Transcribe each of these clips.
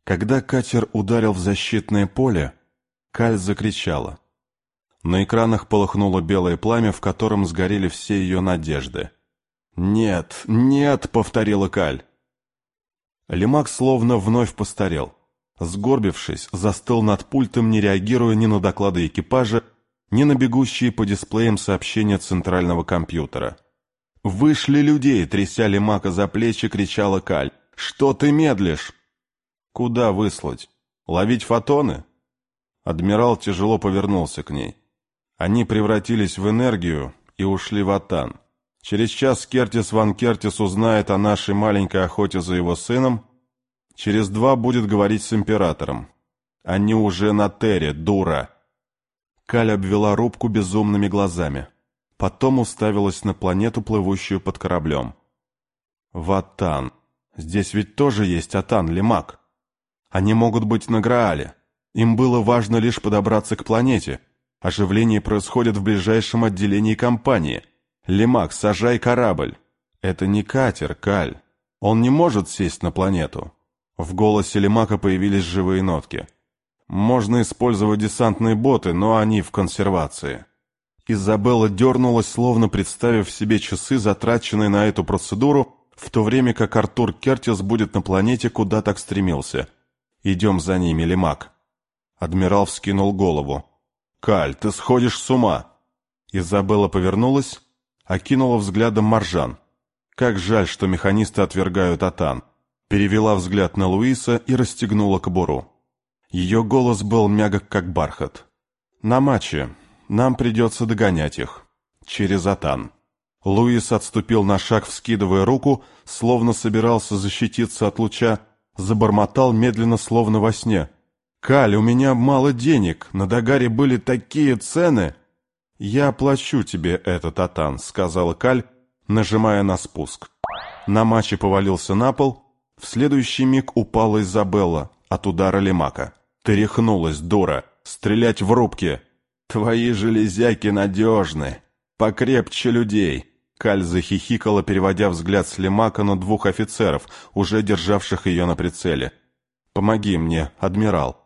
Когда катер ударил в защитное поле, Каль закричала. На экранах полыхнуло белое пламя, в котором сгорели все ее надежды. «Нет, нет!» — повторила Каль. Лемак словно вновь постарел. Сгорбившись, застыл над пультом, не реагируя ни на доклады экипажа, ни на бегущие по дисплеям сообщения центрального компьютера. «Вышли людей!» — тряся Лемака за плечи, кричала Каль. «Что ты медлишь?» «Куда выслать? Ловить фотоны?» Адмирал тяжело повернулся к ней. Они превратились в энергию и ушли в Атан. Через час Кертис Ван Кертис узнает о нашей маленькой охоте за его сыном. Через 2 будет говорить с императором. Они уже на Терре, дура. Каль обвела рубку безумными глазами. Потом уставилась на планету, плывущую под кораблем. В Атан. Здесь ведь тоже есть Атан, Лемак. Они могут быть на Граале. Им было важно лишь подобраться к планете. Оживление происходит в ближайшем отделении компании. Лемак, сажай корабль. Это не катер, Каль. Он не может сесть на планету. В голосе Лемака появились живые нотки. Можно использовать десантные боты, но они в консервации. Изабелла дернулась, словно представив себе часы, затраченные на эту процедуру, в то время как Артур Кертис будет на планете, куда так стремился. «Идем за ними, Лемак». Адмирал вскинул голову. «Каль, ты сходишь с ума!» Изабелла повернулась, окинула взглядом Маржан. Как жаль, что механисты отвергают Атан. Перевела взгляд на Луиса и расстегнула кобуру. Ее голос был мягок, как бархат. «На матче. Нам придется догонять их. Через Атан». Луис отступил на шаг, вскидывая руку, словно собирался защититься от луча, забормотал медленно, словно во сне. «Каль, у меня мало денег, на Дагаре были такие цены!» «Я оплачу тебе этот Атан», — сказала Каль, нажимая на спуск. На матче повалился на пол, в следующий миг упала Изабелла от удара Лемака. «Ты рехнулась, дура! Стрелять в рубке!» «Твои железяки надежны! Покрепче людей!» Каль захихикала, переводя взгляд с Лемака на 2 офицеров, уже державших ее на прицеле. «Помоги мне, адмирал!»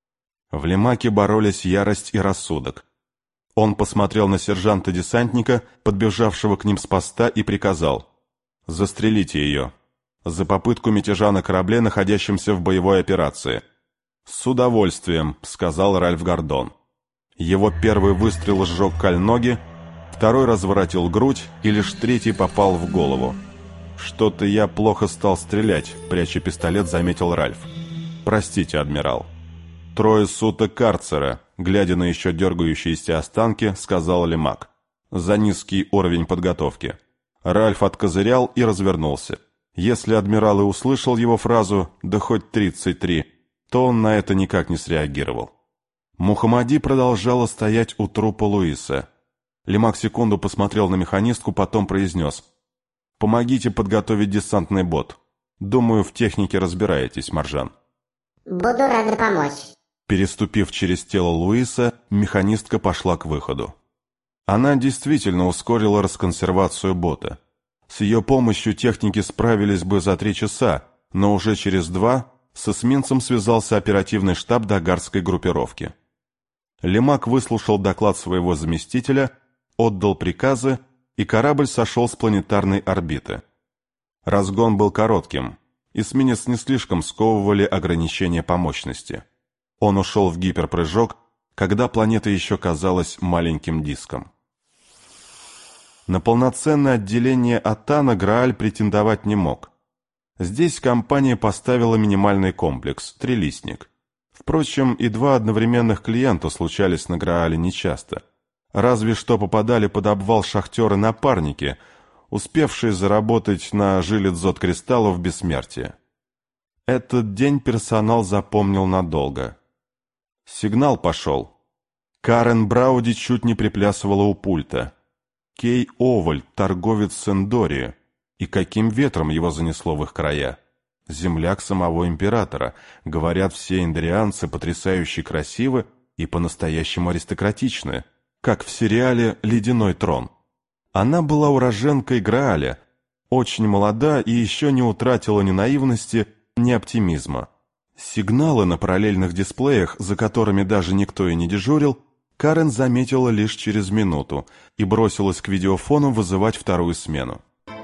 В Лемаке боролись ярость и рассудок. Он посмотрел на сержанта-десантника, подбежавшего к ним с поста, и приказал: «Застрелите ее. За попытку мятежа на корабле, находящемся в боевой операции». «С удовольствием», — сказал Ральф Гордон. Его первый выстрел сжег Каль ноги, второй разворотил грудь, и лишь третий попал в голову. «Что-то я плохо стал стрелять», — пряча пистолет, заметил Ральф. «Простите, адмирал». 3 суток карцера, глядя на еще дергающиеся останки, сказал Лемак. За низкий уровень подготовки. Ральф откозырял и развернулся. Если адмирал и услышал его фразу «да хоть 33», то он на это никак не среагировал. Мухаммади продолжала стоять у трупа Луиса. Лемак секунду посмотрел на механистку, потом произнес: «Помогите подготовить десантный бот. Думаю, в технике разбираетесь, Маржан». «Буду рада помочь». Переступив через тело Луиса, механистка пошла к выходу. Она действительно ускорила расконсервацию бота. С ее помощью техники справились бы за 3 часа, но уже через 2 с эсминцем связался оперативный штаб дагарской группировки. Лемак выслушал доклад своего заместителя, отдал приказы, и корабль сошел с планетарной орбиты. Разгон был коротким, эсминец не слишком сковывали ограничения по мощности. Он ушел в гиперпрыжок, когда планета еще казалась маленьким диском. На полноценное отделение Атана Грааль претендовать не мог. Здесь компания поставила минимальный комплекс – трилистник. Впрочем, и 2 одновременных клиента случались на Граале нечасто. Разве что попадали под обвал шахтеры-напарники, успевшие заработать на жиле дзот-кристаллов бессмертия. Этот день персонал запомнил надолго. Сигнал пошел. Карен Брауди чуть не приплясывала у пульта. Кей Овальд, торговец с Эндории. И каким ветром его занесло в их края? Земляк самого императора. Говорят, все эндорианцы потрясающе красивы и по-настоящему аристократичны, как в сериале «Ледяной трон». Она была уроженкой Грааля, очень молода и еще не утратила ни наивности, ни оптимизма. Сигналы на параллельных дисплеях, за которыми даже никто и не дежурил, Карен заметила лишь через минуту и бросилась к видеофону вызывать вторую смену.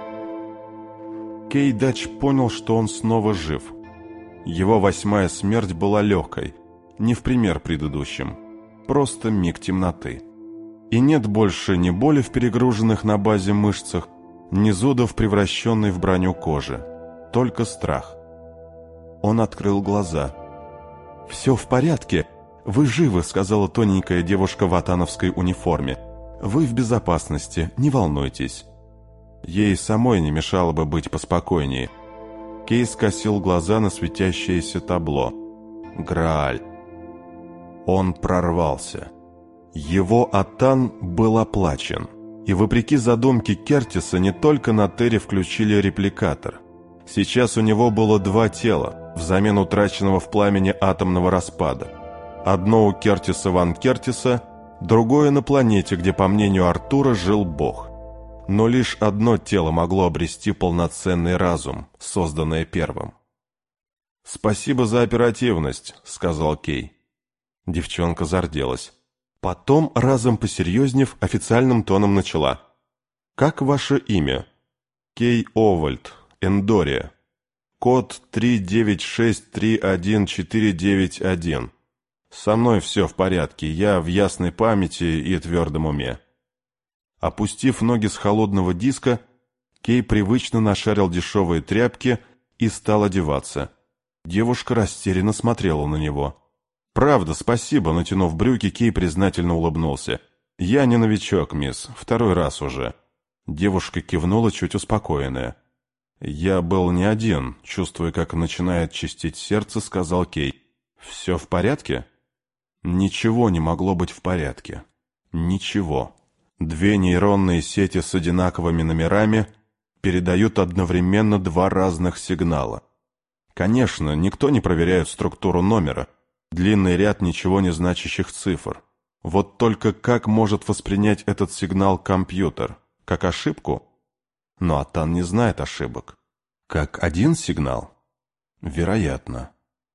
Кей Дач понял, что он снова жив. Его 8-я смерть была легкой, не в пример предыдущим, просто миг темноты. И нет больше ни боли в перегруженных на базе мышцах, ни зудов, превращенной в броню кожи, только страх. Он открыл глаза. «Все в порядке. Вы живы», — сказала тоненькая девушка в атановской униформе. «Вы в безопасности, не волнуйтесь». Ей самой не мешало бы быть поспокойнее. Кей скосил глаза на светящееся табло. Грааль. Он прорвался. Его Атан был оплачен. И вопреки задумке Кертиса, не только на Терре включили репликатор. Сейчас у него было 2 тела, взамен утраченного в пламени атомного распада. Одно у Кертиса Ван Кертиса, другое на планете, где, по мнению Артура, жил Бог. Но лишь одно тело могло обрести полноценный разум, созданное первым. «Спасибо за оперативность», — сказал Кей. Девчонка зарделась. Потом, разом посерьезнев, официальным тоном начала. «Как ваше имя?» «Кей Овальд, Эндория. Код 396314991. Со мной все в порядке, я в ясной памяти и твердом уме». Опустив ноги с холодного диска, Кей привычно нашарил дешевые тряпки и стал одеваться. Девушка растерянно смотрела на него. «Правда, спасибо», — натянув брюки, Кей признательно улыбнулся. «Я не новичок, мисс, 2-й раз уже». Девушка кивнула, чуть успокоенная. «Я был не один», — чувствуя, как начинает чистить сердце, сказал Кей. «Все в порядке?» Ничего не могло быть в порядке. Ничего. 2 нейронные сети с одинаковыми номерами передают одновременно 2 разных сигнала. Конечно, никто не проверяет структуру номера, длинный ряд ничего не значащих цифр. Вот только как может воспринять этот сигнал компьютер? Как ошибку? Но Атан не знает ошибок. Как один сигнал? Вероятно.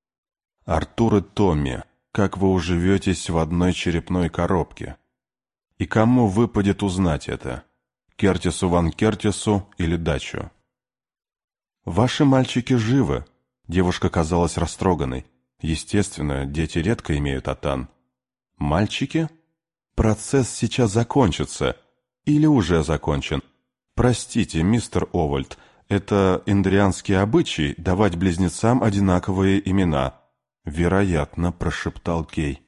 Артур и Томми, как вы уживетесь в одной черепной коробке? И кому выпадет узнать это? Кертису Ван Кертису или Дачу? «Ваши мальчики живы», — девушка казалась растроганной. Естественно, дети редко имеют Атан. «Мальчики? Процесс сейчас закончится. Или уже закончен. Простите, мистер Овальд, это эндрианский обычай давать близнецам одинаковые имена». «Вероятно», — прошептал Кей.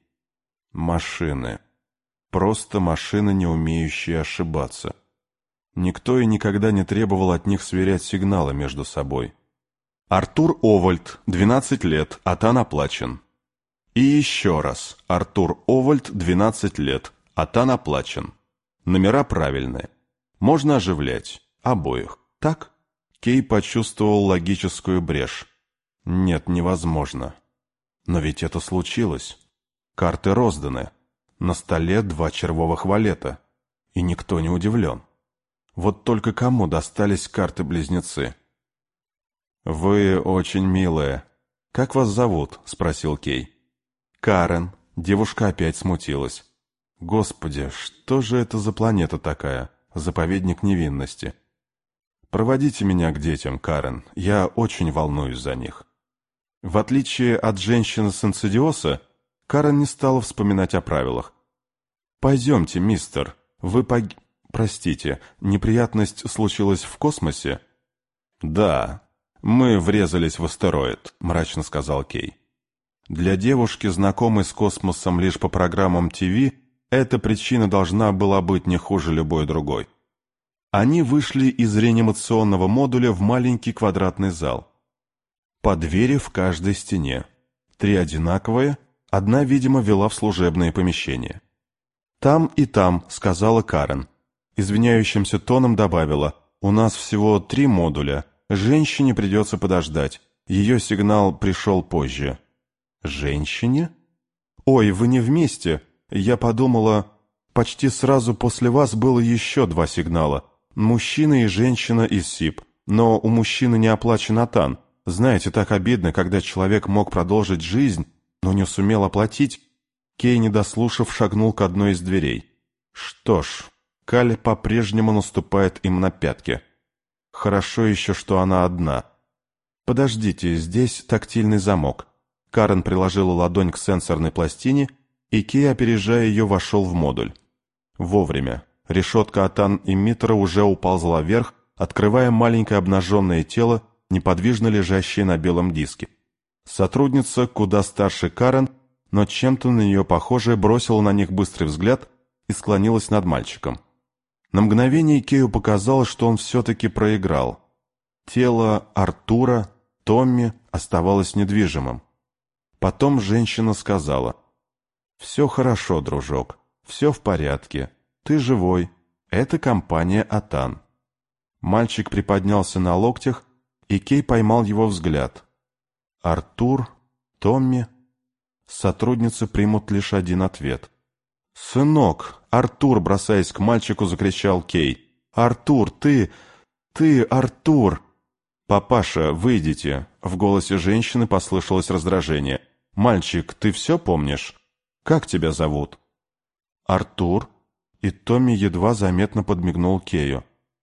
«Машины. Просто машины, не умеющие ошибаться. Никто и никогда не требовал от них сверять сигналы между собой. Артур Овальд, 12 лет, Атан оплачен. И еще раз, Артур Овальд, 12 лет, Атан оплачен. Номера правильные. Можно оживлять. Обоих. Так?» Кей почувствовал логическую брешь. «Нет, невозможно. Но ведь это случилось. Карты розданы. На столе 2 червовых валета. И никто не удивлен. Вот только кому достались карты-близнецы?» «Вы очень милая. Как вас зовут?» — спросил Кей. «Карен». Девушка опять смутилась. «Господи, что же это за планета такая? Заповедник невинности. Проводите меня к детям, Карен. Я очень волнуюсь за них». В отличие от женщины с инсидиоса, Карен не стала вспоминать о правилах. «Пойдемте, мистер. Вы Простите, неприятность случилась в космосе?» «Да, мы врезались в астероид», — мрачно сказал Кей. Для девушки, знакомой с космосом лишь по программам ТВ, эта причина должна была быть не хуже любой другой. Они вышли из реанимационного модуля в маленький квадратный зал. По двери в каждой стене. 3 одинаковые, одна, видимо, вела в служебные помещения. «Там и там», — сказала Карен. Извиняющимся тоном добавила: «У нас всего 3 модуля. Женщине придется подождать. Ее сигнал пришел позже». «Женщине? Ой, вы не вместе. Я подумала, почти сразу после вас было еще 2 сигнала. Мужчина и женщина из СИП. Но у мужчины не оплачен Атан. Знаете, так обидно, когда человек мог продолжить жизнь, но не сумел оплатить. Кей, не дослушав, шагнул к одной из дверей. Что ж, Каль по-прежнему наступает им на пятки. Хорошо еще, что она одна. Подождите, здесь тактильный замок. Карен приложила ладонь к сенсорной пластине, и Кей, опережая ее, вошел в модуль. Вовремя. Решетка атан-эмиттера уже уползла вверх, открывая маленькое обнаженное тело, неподвижно лежащее на белом диске. Сотрудница, куда старше Карен, но чем-то на нее похожая, бросила на них быстрый взгляд и склонилась над мальчиком. На мгновение Кею показалось, что он все-таки проиграл. Тело Артура, Томми, оставалось недвижимым. Потом женщина сказала: «Все хорошо, дружок, все в порядке, ты живой, это компания Атан». Мальчик приподнялся на локтях, и Кей поймал его взгляд. Артур, Томми. Сотрудницы примут лишь один ответ. «Сынок!» — Артур, бросаясь к мальчику, закричал Кей. «Артур, ты, Артур!» «Папаша, выйдите!» — в голосе женщины послышалось раздражение. «Мальчик, ты все помнишь? Как тебя зовут?» «Артур», и Томми едва заметно подмигнул Кею.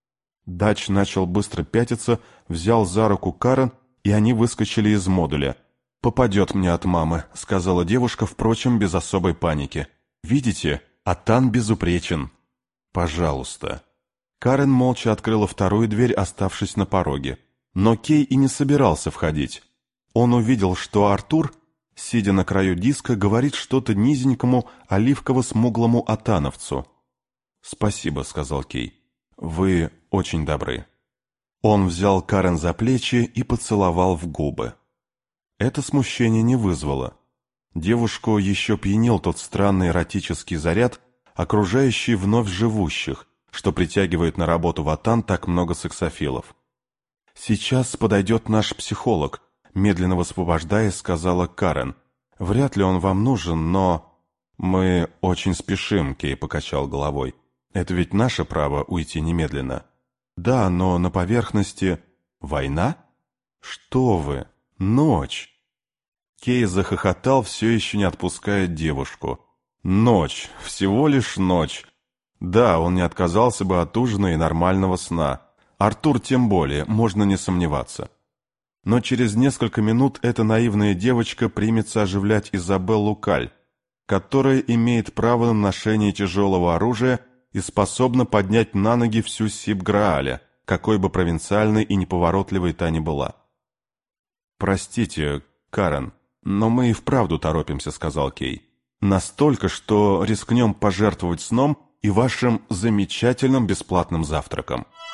Дач начал быстро пятиться, взял за руку Карен, и они выскочили из модуля. «Попадет мне от мамы», — сказала девушка, впрочем, без особой паники. «Видите, Атан безупречен». «Пожалуйста». Карен молча открыла вторую дверь, оставшись на пороге. Но Кей и не собирался входить. Он увидел, что Артур, сидя на краю диска, говорит что-то низенькому, оливково-смуглому атановцу. «Спасибо», — сказал Кей. «Вы очень добры». Он взял Карен за плечи и поцеловал в губы. Это смущение не вызвало. Девушку еще пьянил тот странный эротический заряд, окружающий вновь живущих, что притягивает на работу в Атан так много сексофилов. «Сейчас подойдет наш психолог», — медленно высвобождаясь, сказала Карен. «Вряд ли он вам нужен, но...» «Мы очень спешим», — Кей покачал головой. «Это ведь наше право уйти немедленно». «Да, но на поверхности...» «Война?» «Что вы? Ночь!» Кей захохотал, все еще не отпуская девушку. «Ночь! Всего лишь ночь!» Да, он не отказался бы от ужина и нормального сна. Артур тем более, можно не сомневаться. Но через несколько минут эта наивная девочка примется оживлять Изабеллу Каль, которая имеет право на ношение тяжелого оружия и способна поднять на ноги всю Сиб-Грааля, какой бы провинциальной и неповоротливой та ни была. «Простите, Карен, но мы и вправду торопимся», — сказал Кей. «Настолько, что рискнем пожертвовать сном и вашим замечательным бесплатным завтраком».